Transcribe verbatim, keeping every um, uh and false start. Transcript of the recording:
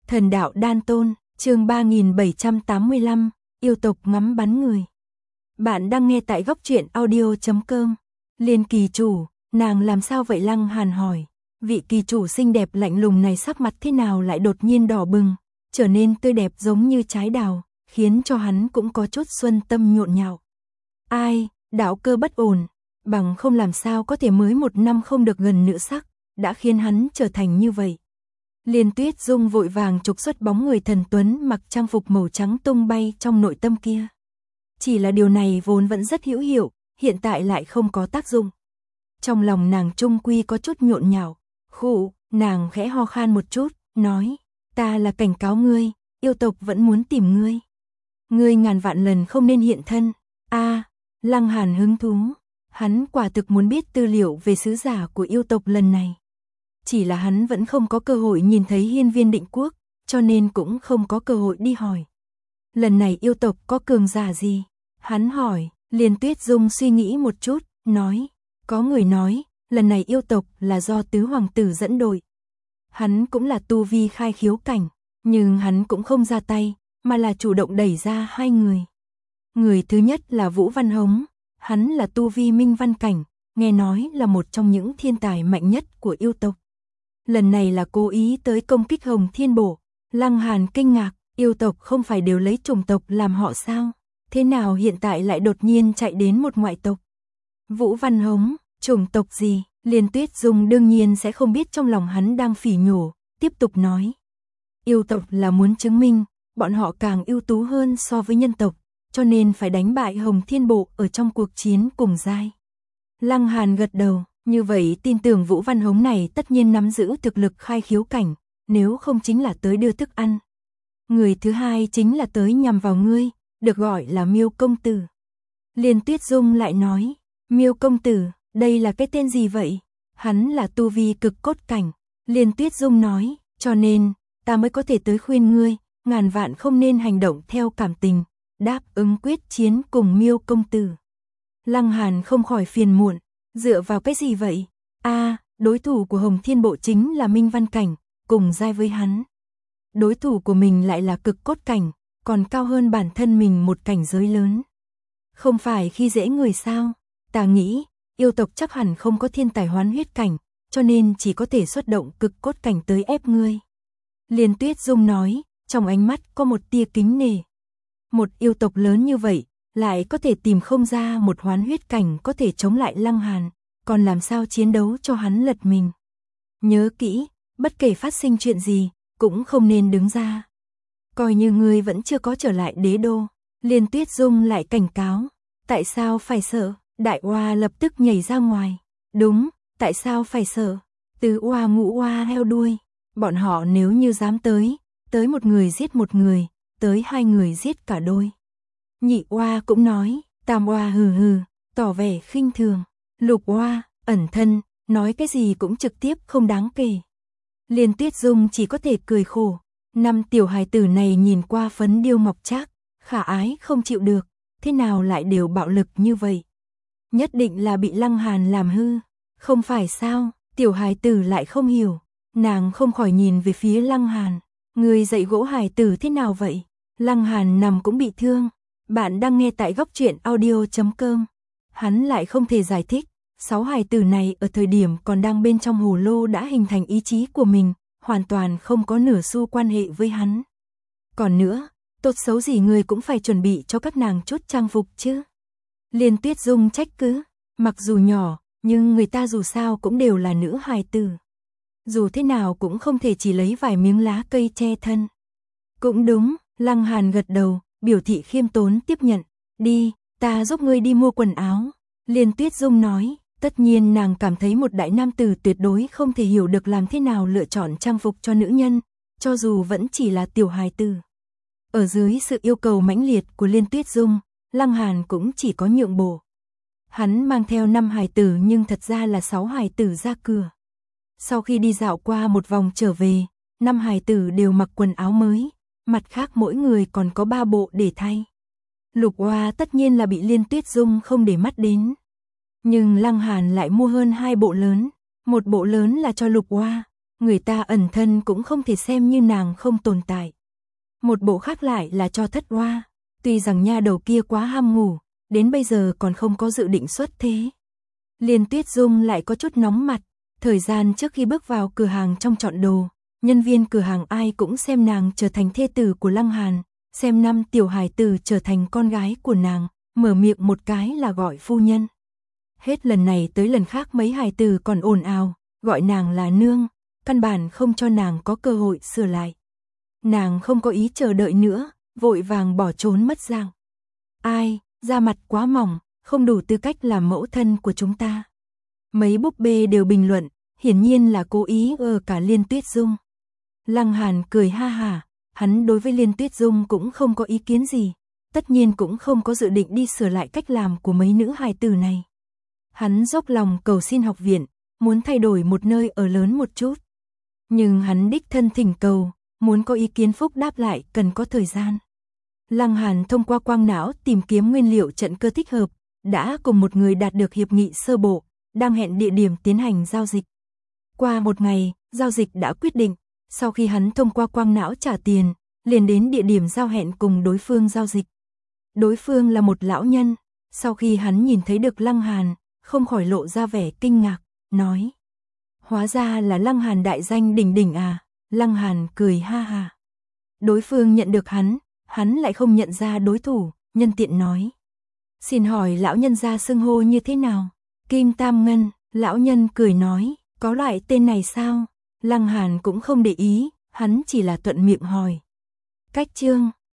Thần đạo đan tôn, chương ba nghìn bảy trăm tám mươi lăm, yêu tộc ngắm bắn người. Bạn đang nghe tại góc truyện audio chấm com. Liên kỳ chủ, nàng làm sao vậy? Lăng Hàn hỏi. Vị kỳ chủ xinh đẹp lạnh lùng này sắc mặt thế nào lại đột nhiên đỏ bừng, trở nên tươi đẹp giống như trái đào, khiến cho hắn cũng có chút xuân tâm nhộn nhạo. Ai, đạo cơ bất ổn, bằng không làm sao có thể mới một năm không được gần nữ sắc, đã khiến hắn trở thành như vậy. Liên Tuyết Dung vội vàng trục xuất bóng người thần tuấn mặc trang phục màu trắng tung bay trong nội tâm kia. Chỉ là điều này vốn vẫn rất hữu hiệu, hiện tại lại không có tác dụng. Trong lòng nàng trung quy có chút nhộn nhạo, khụ, nàng khẽ ho khan một chút, nói, ta là cảnh cáo ngươi, yêu tộc vẫn muốn tìm ngươi. Ngươi ngàn vạn lần không nên hiện thân. A, Lăng Hàn hứng thú, hắn quả thực muốn biết tư liệu về sứ giả của yêu tộc lần này. Chỉ là hắn vẫn không có cơ hội nhìn thấy hiên viên định quốc, cho nên cũng không có cơ hội đi hỏi. Lần này yêu tộc có cường giả gì? Hắn hỏi. Liên Tuyết Dung suy nghĩ một chút, nói, có người nói, lần này yêu tộc là do tứ hoàng tử dẫn đội. Hắn cũng là tu vi khai khiếu cảnh, nhưng hắn cũng không ra tay, mà là chủ động đẩy ra hai người. Người thứ nhất là Vũ Văn Hống, hắn là tu vi minh văn cảnh, nghe nói là một trong những thiên tài mạnh nhất của yêu tộc. Lần này là cố ý tới công kích Hồng Thiên Bổ. Lăng Hàn kinh ngạc, yêu tộc không phải đều lấy chủng tộc làm họ sao? Thế nào hiện tại lại đột nhiên chạy đến một ngoại tộc? Vũ Văn Hống, chủng tộc gì? Liên Tuyết Dung đương nhiên sẽ không biết trong lòng hắn đang phỉ nhổ, tiếp tục nói. Yêu tộc là muốn chứng minh, bọn họ càng ưu tú hơn so với nhân tộc, cho nên phải đánh bại Hồng Thiên Bộ ở trong cuộc chiến cùng giai. Lăng Hàn gật đầu, như vậy tin tưởng Vũ Văn Hống này tất nhiên nắm giữ thực lực khai khiếu cảnh, nếu không chính là tới đưa thức ăn. Người thứ hai chính là tới nhằm vào ngươi, được gọi là Miêu công tử. Liên Tuyết Dung lại nói, Miêu công tử, đây là cái tên gì vậy? Hắn là tu vi cực cốt cảnh. Liên Tuyết Dung nói, cho nên, ta mới có thể tới khuyên ngươi, ngàn vạn không nên hành động theo cảm tình, đáp ứng quyết chiến cùng Miêu công tử. Lăng Hàn không khỏi phiền muộn, dựa vào cái gì vậy? A, à, đối thủ của Hồng Thiên Bộ chính là minh văn cảnh, cùng giai với hắn. Đối thủ của mình lại là cực cốt cảnh, còn cao hơn bản thân mình một cảnh giới lớn. Không phải khi dễ người sao? Ta nghĩ, yêu tộc chắc hẳn không có thiên tài hoán huyết cảnh, cho nên chỉ có thể xuất động cực cốt cảnh tới ép ngươi. Liên Tuyết Dung nói, trong ánh mắt có một tia kính nể. Một yêu tộc lớn như vậy, lại có thể tìm không ra một hoán huyết cảnh có thể chống lại Lăng Hàn, còn làm sao chiến đấu cho hắn lật mình. Nhớ kỹ, bất kể phát sinh chuyện gì, cũng không nên đứng ra. Coi như ngươi vẫn chưa có trở lại đế đô. Liên Tuyết Dung lại cảnh cáo, tại sao phải sợ? Đại oa lập tức nhảy ra ngoài. Đúng, tại sao phải sợ? Tứ oa ngũ oa heo đuôi. Bọn họ nếu như dám tới, tới một người giết một người, tới hai người giết cả đôi. Nhị oa cũng nói, tam oa hừ hừ, tỏ vẻ khinh thường. Lục oa, ẩn thân, nói cái gì cũng trực tiếp không đáng kể. Liên Tuyết Dung chỉ có thể cười khổ. Năm tiểu hài tử này nhìn qua phấn điêu ngọc trác, khả ái không chịu được, thế nào lại đều bạo lực như vậy? Nhất định là bị Lăng Hàn làm hư, không phải sao? Tiểu hài tử lại không hiểu, nàng không khỏi nhìn về phía Lăng Hàn, người dạy gỗ hài tử thế nào vậy? Lăng Hàn nằm cũng bị thương. Bạn đang nghe tại góc truyện audio chấm com. Hắn lại không thể giải thích, sáu hài tử này ở thời điểm còn đang bên trong hồ lô đã hình thành ý chí của mình, hoàn toàn không có nửa xu quan hệ với hắn. Còn nữa, tốt xấu gì người cũng phải chuẩn bị cho các nàng chút trang phục chứ. Liên Tuyết Dung trách cứ, mặc dù nhỏ, nhưng người ta dù sao cũng đều là nữ hài tử. Dù thế nào cũng không thể chỉ lấy vài miếng lá cây che thân. Cũng đúng, Lăng Hàn gật đầu, biểu thị khiêm tốn tiếp nhận. Đi, ta giúp ngươi đi mua quần áo. Liên Tuyết Dung nói, tất nhiên nàng cảm thấy một đại nam tử tuyệt đối không thể hiểu được làm thế nào lựa chọn trang phục cho nữ nhân, cho dù vẫn chỉ là tiểu hài tử. Ở dưới sự yêu cầu mãnh liệt của Liên Tuyết Dung, Lăng Hàn cũng chỉ có nhượng bộ. Hắn mang theo năm hài tử nhưng thật ra là sáu hài tử ra cửa. Sau khi đi dạo qua một vòng trở về, năm hài tử đều mặc quần áo mới, mặt khác mỗi người còn có ba bộ để thay. Lục oa tất nhiên là bị Liên Tuyết Dung không để mắt đến. Nhưng Lăng Hàn lại mua hơn hai bộ lớn, một bộ lớn là cho Lục oa, người ta ẩn thân cũng không thể xem như nàng không tồn tại. Một bộ khác lại là cho thất oa, tuy rằng nha đầu kia quá ham ngủ, đến bây giờ còn không có dự định xuất thế. Liên Tuyết Dung lại có chút nóng mặt, thời gian trước khi bước vào cửa hàng trong chọn đồ, nhân viên cửa hàng ai cũng xem nàng trở thành thê tử của Lăng Hàn, xem năm tiểu hài tử trở thành con gái của nàng, mở miệng một cái là gọi phu nhân. Hết lần này tới lần khác mấy hài tử còn ồn ào, gọi nàng là nương, căn bản không cho nàng có cơ hội sửa lại. Nàng không có ý chờ đợi nữa, vội vàng bỏ trốn mất dạng. Ai, da mặt quá mỏng, không đủ tư cách làm mẫu thân của chúng ta. Mấy búp bê đều bình luận, hiển nhiên là cố ý ở cả Liên Tuyết Dung. Lăng Hàn cười ha hả, hắn đối với Liên Tuyết Dung cũng không có ý kiến gì, tất nhiên cũng không có dự định đi sửa lại cách làm của mấy nữ hài tử này. Hắn dốc lòng cầu xin học viện, muốn thay đổi một nơi ở lớn một chút. Nhưng hắn đích thân thỉnh cầu, muốn có ý kiến phúc đáp lại cần có thời gian. Lăng Hàn thông qua quang não tìm kiếm nguyên liệu trận cơ thích hợp, đã cùng một người đạt được hiệp nghị sơ bộ, đang hẹn địa điểm tiến hành giao dịch. Qua một ngày, giao dịch đã quyết định, sau khi hắn thông qua quang não trả tiền, liền đến địa điểm giao hẹn cùng đối phương giao dịch. Đối phương là một lão nhân, sau khi hắn nhìn thấy được Lăng Hàn, không khỏi lộ ra vẻ kinh ngạc, nói: hóa ra là Lăng Hàn đại danh đỉnh đỉnh à. Lăng Hàn cười ha ha. Đối phương nhận được hắn, hắn lại không nhận ra đối thủ, nhân tiện nói: xin hỏi lão nhân gia xưng hô như thế nào? Kim Tam Ngân. Lão nhân cười nói: có loại tên này sao? Lăng Hàn cũng không để ý, hắn chỉ là thuận miệng hỏi. Cách chương